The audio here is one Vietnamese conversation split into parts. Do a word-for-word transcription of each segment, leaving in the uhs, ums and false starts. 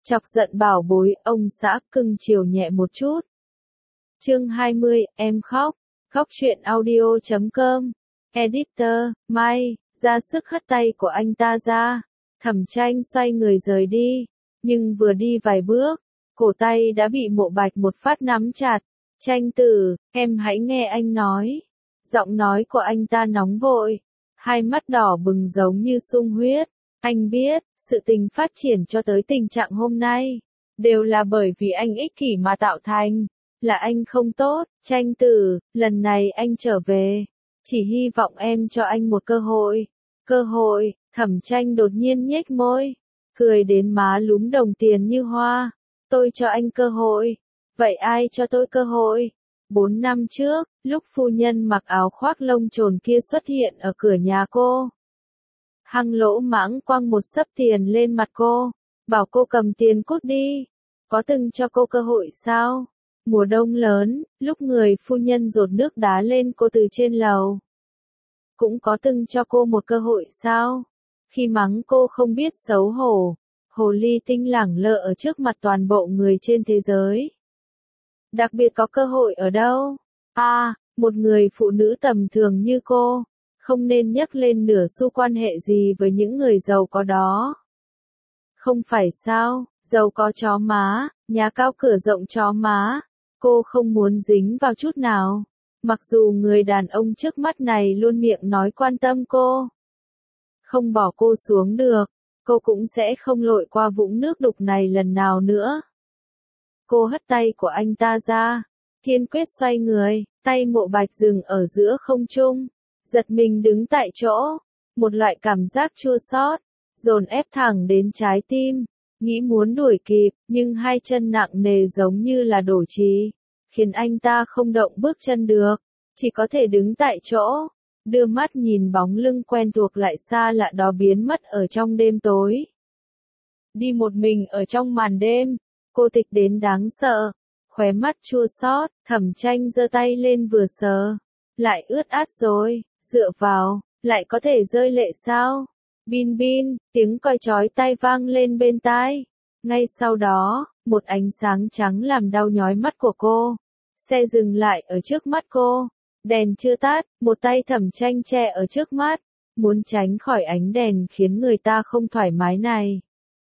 Chọc giận bảo bối, ông xã cưng chiều nhẹ một chút. Chương hai mươi, em khóc. Khóc chuyện audio chấm com. Editor, Mai, ra sức hất tay của anh ta ra. Thẩm Tranh xoay người rời đi. Nhưng vừa đi vài bước, cổ tay đã bị Mộ Bạch một phát nắm chặt. Tranh tử, em hãy nghe anh nói. Giọng nói của anh ta nóng vội. Hai mắt đỏ bừng giống như sung huyết. Anh biết, sự tình phát triển cho tới tình trạng hôm nay, đều là bởi vì anh ích kỷ mà tạo thành. Là anh không tốt, Tranh tử, lần này anh trở về. Chỉ hy vọng em cho anh một cơ hội. Cơ hội, Thẩm Tranh đột nhiên nhếch môi. Cười đến má lúm đồng tiền như hoa. Tôi cho anh cơ hội. Vậy ai cho tôi cơ hội? Bốn năm trước, lúc phu nhân mặc áo khoác lông trồn kia xuất hiện ở cửa nhà cô. Hăng lỗ mãng quăng một xấp tiền lên mặt cô. Bảo cô cầm tiền cút đi. Có từng cho cô cơ hội sao? Mùa đông lớn, lúc người phu nhân dột nước đá lên cô từ trên lầu. Cũng có từng cho cô một cơ hội sao? Khi mắng cô không biết xấu hổ. Hồ ly tinh lẳng lơ ở trước mặt toàn bộ người trên thế giới. Đặc biệt có cơ hội ở đâu? À, một người phụ nữ tầm thường như cô, không nên nhắc lên nửa xu quan hệ gì với những người giàu có đó. Không phải sao, giàu có chó má, nhà cao cửa rộng chó má, cô không muốn dính vào chút nào. Mặc dù người đàn ông trước mắt này luôn miệng nói quan tâm cô, không bỏ cô xuống được, cô cũng sẽ không lội qua vũng nước đục này lần nào nữa. Cô hất tay của anh ta ra, kiên quyết xoay người, tay Mộ Bạch dừng ở giữa không trung, giật mình đứng tại chỗ, một loại cảm giác chua xót, dồn ép thẳng đến trái tim, nghĩ muốn đuổi kịp, nhưng hai chân nặng nề giống như là đổ trì, khiến anh ta không động bước chân được, chỉ có thể đứng tại chỗ, đưa mắt nhìn bóng lưng quen thuộc lại xa lạ đó biến mất ở trong đêm tối. Đi một mình ở trong màn đêm. Cô tịch đến đáng sợ, khóe mắt chua xót, Thẩm Tranh giơ tay lên vừa sờ, lại ướt át rồi, dựa vào, lại có thể rơi lệ sao? Bin bin, tiếng còi chói tai vang lên bên tai. Ngay sau đó, một ánh sáng trắng làm đau nhói mắt của cô. Xe dừng lại ở trước mắt cô, đèn chưa tắt, một tay Thẩm Tranh che ở trước mắt, muốn tránh khỏi ánh đèn khiến người ta không thoải mái này.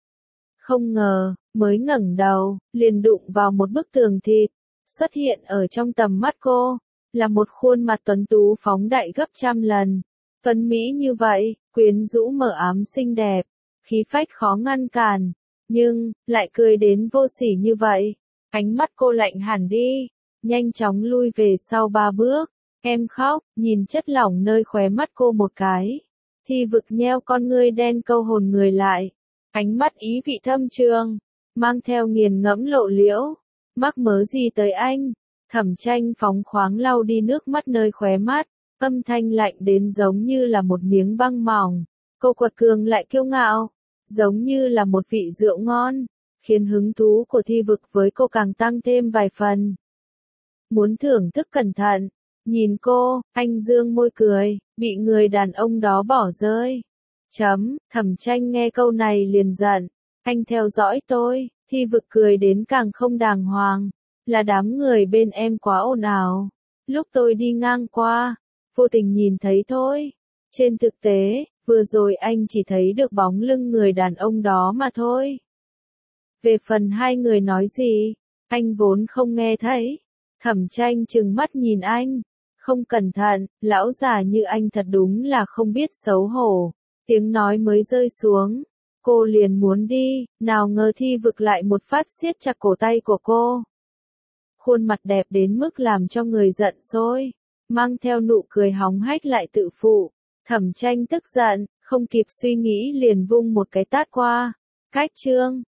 Không ngờ, mới ngẩng đầu, liền đụng vào một bức tường thịt, xuất hiện ở trong tầm mắt cô, là một khuôn mặt tuấn tú phóng đại gấp trăm lần. Tuấn mỹ như vậy, quyến rũ mờ ám xinh đẹp, khí phách khó ngăn cản, nhưng, lại cười đến vô sỉ như vậy. Ánh mắt cô lạnh hẳn đi, nhanh chóng lui về sau ba bước. Em khóc, nhìn chất lỏng nơi khóe mắt cô một cái. Thi Vực nheo con ngươi đen câu hồn người lại. Ánh mắt ý vị thâm trường, mang theo nghiền ngẫm lộ liễu. Mắc mớ gì tới anh? Thẩm Tranh phóng khoáng lau đi nước mắt nơi khóe mắt, âm thanh lạnh đến giống như là một miếng băng mỏng. Cô quật cường lại kiêu ngạo, giống như là một vị rượu ngon, khiến hứng thú của Thi Vực với cô càng tăng thêm vài phần. Muốn thưởng thức cẩn thận, nhìn cô, anh dương môi cười, bị người đàn ông đó bỏ rơi. Chấm, Thẩm Tranh nghe câu này liền giận, anh theo dõi tôi. Thi Vực cười đến càng không đàng hoàng, là đám người bên em quá ồn ào. Lúc tôi đi ngang qua, vô tình nhìn thấy thôi. Trên thực tế, vừa rồi anh chỉ thấy được bóng lưng người đàn ông đó mà thôi. Về phần hai người nói gì, anh vốn không nghe thấy. Thẩm Tranh trừng mắt nhìn anh, không cẩn thận, lão già như anh thật đúng là không biết xấu hổ. Tiếng nói mới rơi xuống, cô liền muốn đi, nào ngờ Thi Vực lại một phát siết chặt cổ tay của cô. Khuôn mặt đẹp đến mức làm cho người giận sôi, mang theo nụ cười hóng hách lại tự phụ. Thẩm Tranh tức giận, không kịp suy nghĩ liền vung một cái tát qua. Cách chương,